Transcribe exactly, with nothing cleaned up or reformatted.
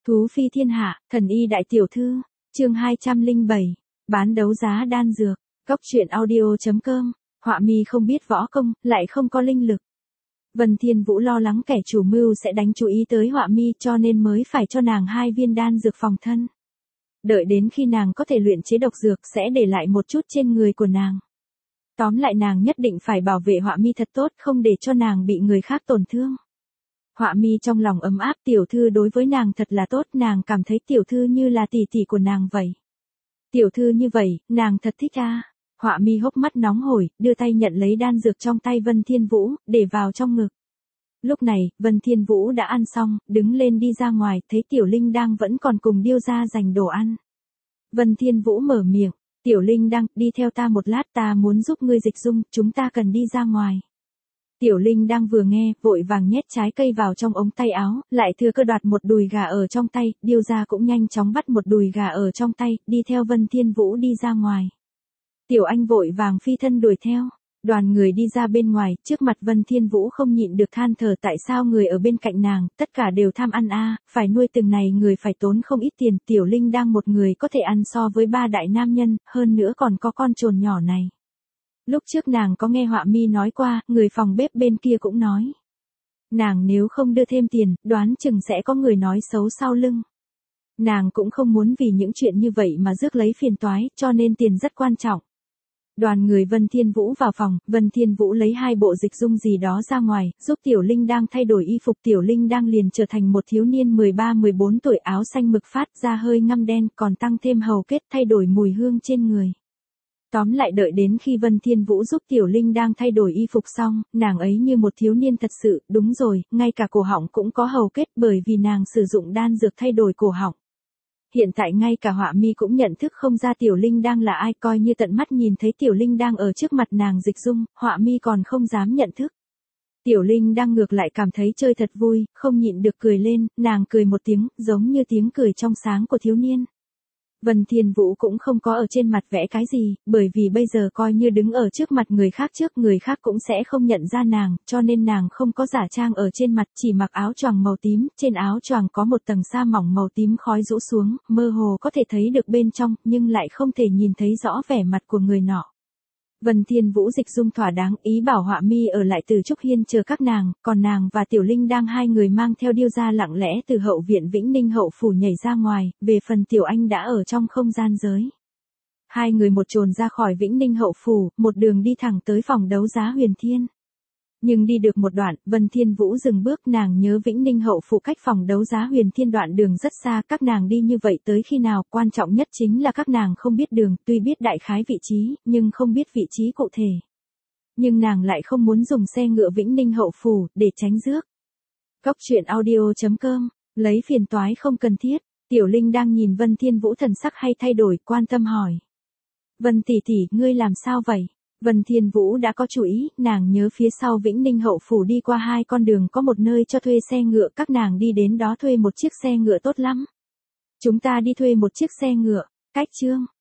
Thú phi thiên hạ, thần y đại tiểu thư, chương hai trăm lẻ bảy, bán đấu giá đan dược, cốc truyện audio.com, họa mi không biết võ công, lại không có linh lực. Vân Thiên Vũ lo lắng kẻ chủ mưu sẽ đánh chú ý tới họa mi cho nên mới phải cho nàng hai viên đan dược phòng thân. Đợi đến khi nàng có thể luyện chế độc dược sẽ để lại một chút trên người của nàng. Tóm lại nàng nhất định phải bảo vệ họa mi thật tốt, không để cho nàng bị người khác tổn thương. Họa mi trong lòng ấm áp, tiểu thư đối với nàng thật là tốt, nàng cảm thấy tiểu thư như là tỷ tỷ của nàng vậy. Tiểu thư như vậy, nàng thật thích a. Họa mi hốc mắt nóng hổi, đưa tay nhận lấy đan dược trong tay Vân Thiên Vũ, để vào trong ngực. Lúc này, Vân Thiên Vũ đã ăn xong, đứng lên đi ra ngoài, thấy Tiểu Linh đang vẫn còn cùng Điêu gia giành đồ ăn. Vân Thiên Vũ mở miệng, Tiểu Linh đang, đi theo ta một lát, ta muốn giúp ngươi dịch dung, chúng ta cần đi ra ngoài. Tiểu Linh đang vừa nghe, vội vàng nhét trái cây vào trong ống tay áo, lại thừa cơ đoạt một đùi gà ở trong tay, Điêu gia cũng nhanh chóng bắt một đùi gà ở trong tay, đi theo Vân Thiên Vũ đi ra ngoài. Tiểu Anh vội vàng phi thân đuổi theo. Đoàn người đi ra bên ngoài, trước mặt Vân Thiên Vũ không nhịn được than thở tại sao người ở bên cạnh nàng, tất cả đều tham ăn a, phải nuôi từng này người phải tốn không ít tiền, Tiểu Linh đang một người có thể ăn so với ba đại nam nhân, hơn nữa còn có con trồn nhỏ này. Lúc trước nàng có nghe họa mi nói qua, người phòng bếp bên kia cũng nói. Nàng nếu không đưa thêm tiền, đoán chừng sẽ có người nói xấu sau lưng. Nàng cũng không muốn vì những chuyện như vậy mà rước lấy phiền toái, cho nên tiền rất quan trọng. Đoàn người Vân Thiên Vũ vào phòng, Vân Thiên Vũ lấy hai bộ dịch dung gì đó ra ngoài, giúp Tiểu Linh đang thay đổi y phục. Tiểu Linh đang liền trở thành một thiếu niên mười ba mười bốn tuổi, áo xanh mực phát ra hơi ngăm đen, còn tăng thêm hầu kết, thay đổi mùi hương trên người. Tóm lại đợi đến khi Vân Thiên Vũ giúp Tiểu Linh đang thay đổi y phục xong, nàng ấy như một thiếu niên thật sự, đúng rồi, ngay cả cổ họng cũng có hầu kết bởi vì nàng sử dụng đan dược thay đổi cổ họng. Hiện tại ngay cả họa mi cũng nhận thức không ra Tiểu Linh đang là ai, coi như tận mắt nhìn thấy Tiểu Linh đang ở trước mặt nàng dịch dung, họa mi còn không dám nhận thức. Tiểu Linh đang ngược lại cảm thấy chơi thật vui, không nhịn được cười lên, nàng cười một tiếng, giống như tiếng cười trong sáng của thiếu niên. Vân Thiên Vũ cũng không có ở trên mặt vẽ cái gì, bởi vì bây giờ coi như đứng ở trước mặt người khác trước người khác cũng sẽ không nhận ra nàng, cho nên nàng không có giả trang ở trên mặt, chỉ mặc áo choàng màu tím, trên áo choàng có một tầng sa mỏng màu tím khói rũ xuống, mơ hồ có thể thấy được bên trong, nhưng lại không thể nhìn thấy rõ vẻ mặt của người nọ. Vân Thiên Vũ dịch dung thỏa đáng, ý bảo họa mi ở lại Từ Trúc Hiên chờ các nàng, còn nàng và Tiểu Linh đang hai người mang theo Điêu gia lặng lẽ từ hậu viện Vĩnh Ninh hậu phủ nhảy ra ngoài, về phần Tiểu Anh đã ở trong không gian giới. Hai người một trồn ra khỏi Vĩnh Ninh hậu phủ, một đường đi thẳng tới phòng đấu giá Huyền Thiên. Nhưng đi được một đoạn, Vân Thiên Vũ dừng bước, nàng nhớ Vĩnh Ninh hậu phủ cách phòng đấu giá Huyền Thiên đoạn đường rất xa, các nàng đi như vậy tới khi nào, quan trọng nhất chính là các nàng không biết đường, tuy biết đại khái vị trí, nhưng không biết vị trí cụ thể. Nhưng nàng lại không muốn dùng xe ngựa Vĩnh Ninh hậu phủ, để tránh rước. Cốc truyện audio.com, lấy phiền toái không cần thiết, Tiểu Linh đang nhìn Vân Thiên Vũ thần sắc hay thay đổi, quan tâm hỏi. Vân tỷ tỷ, ngươi làm sao vậy? Vân Thiên Vũ đã có chú ý, nàng nhớ phía sau Vĩnh Ninh hậu phủ đi qua hai con đường có một nơi cho thuê xe ngựa, các nàng đi đến đó thuê một chiếc xe ngựa tốt lắm. Chúng ta đi thuê một chiếc xe ngựa, cách chương.